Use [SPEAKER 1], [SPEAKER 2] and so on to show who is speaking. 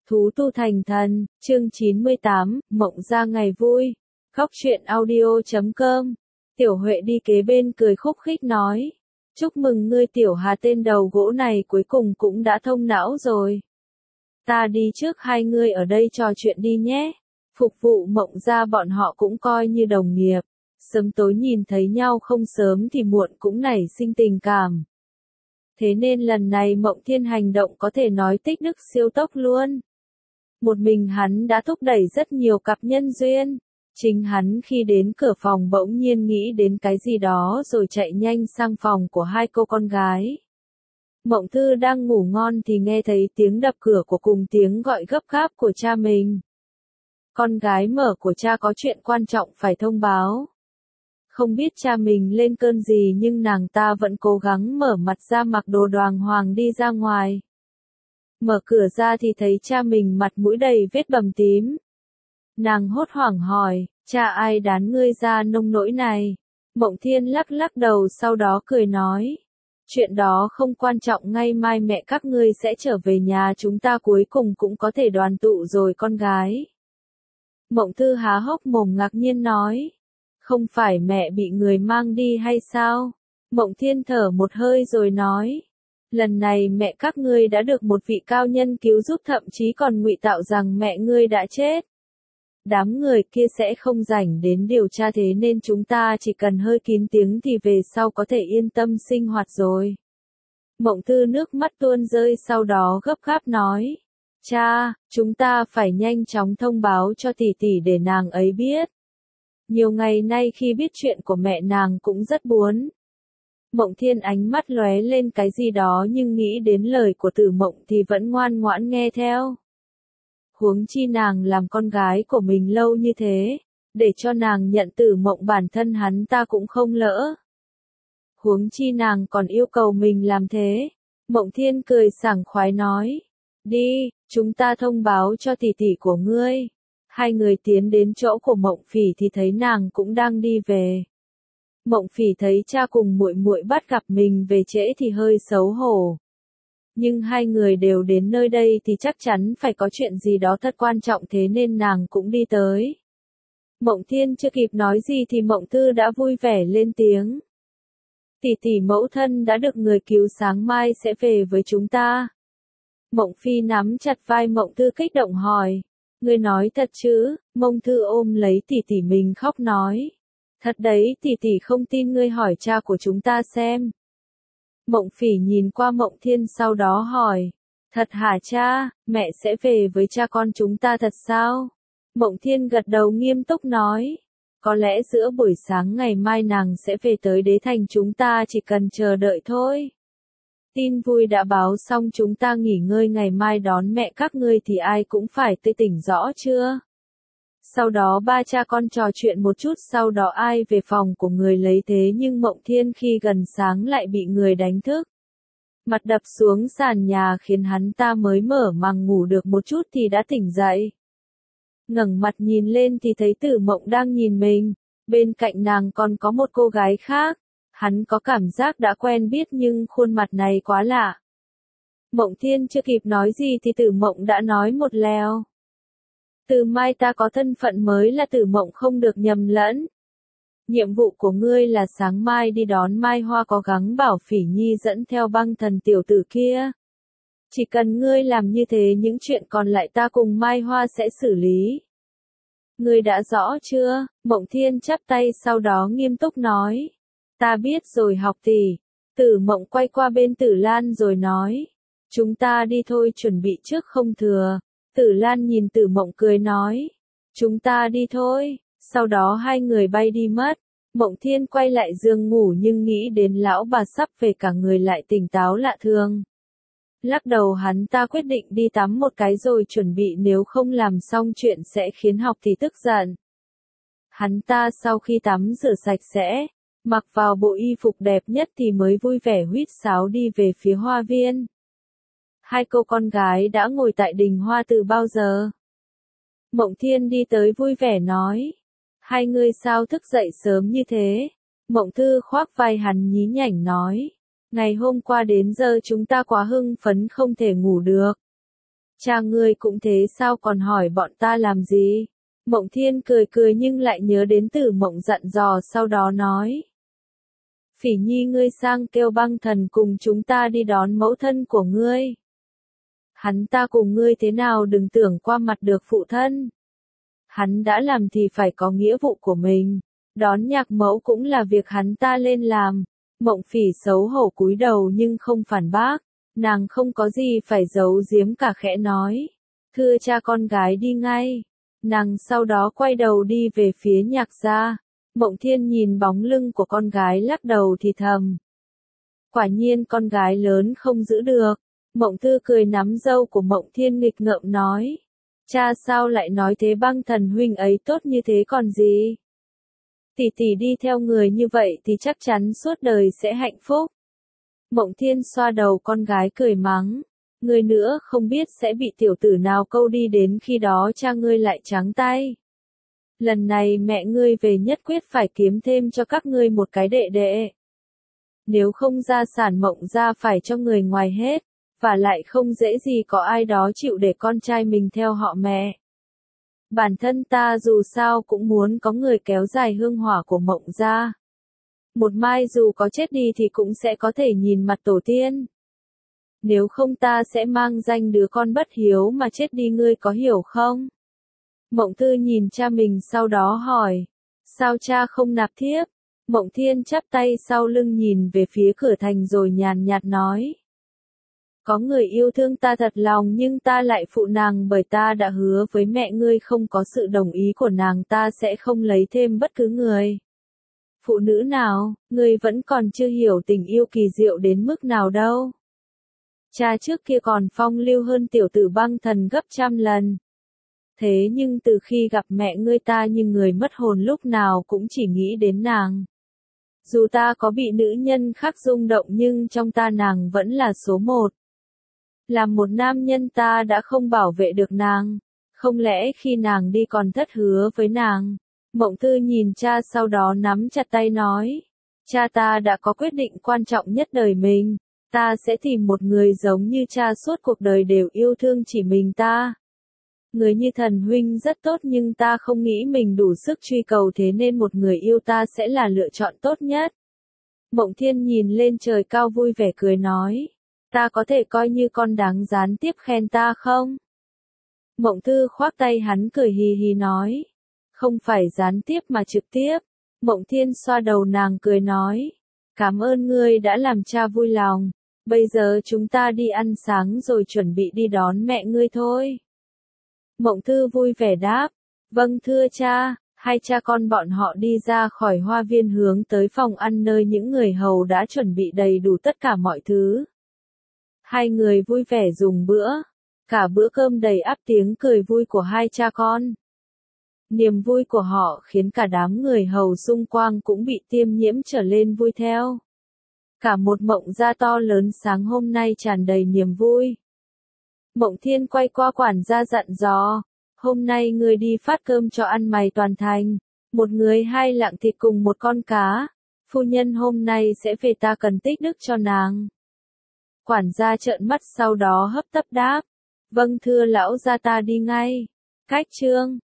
[SPEAKER 1] Thú tu thành thần, chương 98, mộng ra ngày vui. Góc truyện audio.com. Tiểu Huệ đi kế bên cười khúc khích nói. Chúc mừng ngươi Tiểu Hà, tên đầu gỗ này cuối cùng cũng đã thông não rồi. Ta đi trước, hai ngươi ở đây trò chuyện đi nhé. Phục vụ Mộng ra bọn họ cũng coi như đồng nghiệp. Sớm tối nhìn thấy nhau không sớm thì muộn cũng nảy sinh tình cảm. Thế nên lần này Mộng Thiên hành động có thể nói tích đức siêu tốc luôn. Một mình hắn đã thúc đẩy rất nhiều cặp nhân duyên. Chính hắn khi đến cửa phòng bỗng nhiên nghĩ đến cái gì đó rồi chạy nhanh sang phòng của hai cô con gái. Mộng Thư đang ngủ ngon thì nghe thấy tiếng đập cửa của cùng tiếng gọi gấp gáp của cha mình. Con gái mở, của cha có chuyện quan trọng phải thông báo. Không biết cha mình lên cơn gì nhưng nàng ta vẫn cố gắng mở mặt ra, mặc đồ đàng hoàng đi ra ngoài. Mở cửa ra thì thấy cha mình mặt mũi đầy vết bầm tím. Nàng hốt hoảng hỏi, cha ai đán ngươi ra nông nỗi này? Mộng Thiên lắc lắc đầu sau đó cười nói. Chuyện đó không quan trọng, ngày mai mẹ các ngươi sẽ trở về nhà, chúng ta cuối cùng cũng có thể đoàn tụ rồi con gái. Mộng Thư há hốc mồm ngạc nhiên nói. Không phải mẹ bị người mang đi hay sao? Mộng Thiên thở một hơi rồi nói. Lần này mẹ các ngươi đã được một vị cao nhân cứu giúp, thậm chí còn ngụy tạo rằng mẹ ngươi đã chết. Đám người kia sẽ không rảnh đến điều tra, thế nên chúng ta chỉ cần hơi kín tiếng thì về sau có thể yên tâm sinh hoạt rồi. Mộng Thư nước mắt tuôn rơi sau đó gấp gáp nói. Cha, chúng ta phải nhanh chóng thông báo cho tỷ tỷ để nàng ấy biết. Nhiều ngày nay khi biết chuyện của mẹ nàng cũng rất buồn. Mộng Thiên ánh mắt lóe lên cái gì đó nhưng nghĩ đến lời của Tử Mộng thì vẫn ngoan ngoãn nghe theo. Huống chi nàng làm con gái của mình lâu như thế, để cho nàng nhận Tử Mộng bản thân hắn ta cũng không lỡ. Huống chi nàng còn yêu cầu mình làm thế. Mộng Thiên cười sảng khoái nói. Đi, chúng ta thông báo cho tỷ tỷ của ngươi. Hai người tiến đến chỗ của Mộng Phỉ thì thấy nàng cũng đang đi về. Mộng Phỉ thấy cha cùng muội muội bắt gặp mình về trễ thì hơi xấu hổ. Nhưng hai người đều đến nơi đây thì chắc chắn phải có chuyện gì đó thật quan trọng, thế nên nàng cũng đi tới. Mộng Thiên chưa kịp nói gì thì Mộng Thư đã vui vẻ lên tiếng. Tỷ tỷ mẫu thân đã được người cứu, sáng mai sẽ về với chúng ta. Mộng Phi nắm chặt vai Mộng Thư kích động hỏi. Ngươi nói thật chứ? Mộng Thư ôm lấy tỷ tỷ mình khóc nói. Thật đấy, tỷ tỷ không tin, ngươi hỏi cha của chúng ta xem. Mộng Phỉ nhìn qua Mộng Thiên sau đó hỏi. Thật hả cha, mẹ sẽ về với cha con chúng ta thật sao? Mộng Thiên gật đầu nghiêm túc nói. Có lẽ giữa buổi sáng ngày mai nàng sẽ về tới Đế Thành, chúng ta chỉ cần chờ đợi thôi. Tin vui đã báo xong, chúng ta nghỉ ngơi, ngày mai đón mẹ các ngươi thì ai cũng phải tươi tỉnh, rõ chưa? Sau đó ba cha con trò chuyện một chút, sau đó ai về phòng của người lấy, thế nhưng Mộng Thiên khi gần sáng lại bị người đánh thức. Mặt đập xuống sàn nhà khiến hắn ta mới mở màng ngủ được một chút thì đã tỉnh dậy. Ngẩng mặt nhìn lên thì thấy Tử Mộng đang nhìn mình, bên cạnh nàng còn có một cô gái khác. Hắn có cảm giác đã quen biết nhưng khuôn mặt này quá lạ. Mộng Thiên chưa kịp nói gì thì Tử Mộng đã nói một lèo. Từ mai ta có thân phận mới là Tử Mộng, không được nhầm lẫn. Nhiệm vụ của ngươi là sáng mai đi đón Mai Hoa, cố gắng bảo Phỉ Nhi dẫn theo Băng Thần tiểu tử kia. Chỉ cần ngươi làm như thế, những chuyện còn lại ta cùng Mai Hoa sẽ xử lý. Ngươi đã rõ chưa? Mộng Thiên chắp tay sau đó nghiêm túc nói. Ta biết rồi học tỷ. Tử Mộng quay qua bên Tử Lan rồi nói. Chúng ta đi thôi, chuẩn bị trước không thừa. Tử Lan nhìn Tử Mộng cười nói. Chúng ta đi thôi. Sau đó hai người bay đi mất. Mộng Thiên quay lại giường ngủ nhưng nghĩ đến lão bà sắp về cả người lại tỉnh táo lạ thường. Lắc đầu hắn ta quyết định đi tắm một cái rồi chuẩn bị, nếu không làm xong chuyện sẽ khiến học thì tức giận. Hắn ta sau khi tắm rửa sạch sẽ, mặc vào bộ y phục đẹp nhất thì mới vui vẻ huýt sáo đi về phía hoa viên. Hai cô con gái đã ngồi tại đình hoa từ bao giờ. Mộng Thiên đi tới vui vẻ nói. Hai người sao thức dậy sớm như thế? Mộng Thư khoác vai hắn nhí nhảnh nói. Ngày hôm qua đến giờ chúng ta quá hưng phấn không thể ngủ được. Cha ngươi cũng thế sao còn hỏi bọn ta làm gì? Mộng Thiên cười cười nhưng lại nhớ đến Tử Mộng dặn dò sau đó nói. Phỉ Nhi ngươi sang kêu Băng Thần cùng chúng ta đi đón mẫu thân của ngươi. Hắn ta cùng ngươi thế nào đừng tưởng qua mặt được phụ thân. Hắn đã làm thì phải có nghĩa vụ của mình. Đón nhạc mẫu cũng là việc hắn ta lên làm. Mộng Phỉ xấu hổ cúi đầu nhưng không phản bác. Nàng không có gì phải giấu giếm cả khẽ nói. Thưa cha con gái đi ngay. Nàng sau đó quay đầu đi về phía nhạc gia. Mộng Thiên nhìn bóng lưng của con gái lắc đầu thì thầm. Quả nhiên con gái lớn không giữ được. Mộng Tư cười nắm râu của Mộng Thiên nghịch ngợm nói. Cha sao lại nói thế Băng Thần huynh ấy tốt như thế còn gì? Tỷ tỷ đi theo người như vậy thì chắc chắn suốt đời sẽ hạnh phúc. Mộng Thiên xoa đầu con gái cười mắng. Ngươi nữa không biết sẽ bị tiểu tử nào câu đi đến khi đó cha ngươi lại trắng tay. Lần này mẹ ngươi về nhất quyết phải kiếm thêm cho các ngươi một cái đệ đệ. Nếu không gia sản Mộng gia phải cho người ngoài hết, và lại không dễ gì có ai đó chịu để con trai mình theo họ mẹ. Bản thân ta dù sao cũng muốn có người kéo dài hương hỏa của Mộng gia. Một mai dù có chết đi thì cũng sẽ có thể nhìn mặt tổ tiên. Nếu không ta sẽ mang danh đứa con bất hiếu mà chết đi ngươi có hiểu không? Mộng Tư nhìn cha mình sau đó hỏi. Sao cha không nạp thiếp? Mộng Thiên chắp tay sau lưng nhìn về phía cửa thành rồi nhàn nhạt nói. Có người yêu thương ta thật lòng nhưng ta lại phụ nàng bởi ta đã hứa với mẹ ngươi không có sự đồng ý của nàng ta sẽ không lấy thêm bất cứ người. Phụ nữ nào, ngươi vẫn còn chưa hiểu tình yêu kỳ diệu đến mức nào đâu. Cha trước kia còn phong lưu hơn tiểu tử Băng Thần gấp trăm lần. Thế nhưng từ khi gặp mẹ ngươi ta như người mất hồn lúc nào cũng chỉ nghĩ đến nàng. Dù ta có bị nữ nhân khác rung động nhưng trong ta nàng vẫn là số một. Làm một nam nhân ta đã không bảo vệ được nàng. Không lẽ khi nàng đi còn thất hứa với nàng? Mộng Tư nhìn cha sau đó nắm chặt tay nói. Cha ta đã có quyết định quan trọng nhất đời mình. Ta sẽ tìm một người giống như cha suốt cuộc đời đều yêu thương chỉ mình ta. Người như Thần huynh rất tốt nhưng ta không nghĩ mình đủ sức truy cầu thế nên một người yêu ta sẽ là lựa chọn tốt nhất. Mộng Thiên nhìn lên trời cao vui vẻ cười nói. Ta có thể coi như con đáng gián tiếp khen ta không? Mộng Tư khoác tay hắn cười hì hì nói. Không phải gián tiếp mà trực tiếp. Mộng Thiên xoa đầu nàng cười nói. Cảm ơn ngươi đã làm cha vui lòng. Bây giờ chúng ta đi ăn sáng rồi chuẩn bị đi đón mẹ ngươi thôi. Mộng Tư vui vẻ đáp. Vâng thưa cha. Hai cha con bọn họ đi ra khỏi hoa viên hướng tới phòng ăn nơi những người hầu đã chuẩn bị đầy đủ tất cả mọi thứ. Hai người vui vẻ dùng bữa. Cả bữa cơm đầy ắp tiếng cười vui của hai cha con. Niềm vui của họ khiến cả đám người hầu xung quanh cũng bị tiêm nhiễm trở lên vui theo. Cả một Mộng gia to lớn sáng hôm nay tràn đầy niềm vui. Mộng Thiên quay qua quản gia dặn dò. Hôm nay người đi phát cơm cho ăn mày toàn thành. Một người 2 lạng thịt cùng một con cá. Phu nhân hôm nay sẽ về ta cần tích đức cho nàng. Quản gia trợn mắt sau đó hấp tấp đáp. Vâng thưa lão gia ta đi ngay. Cách chương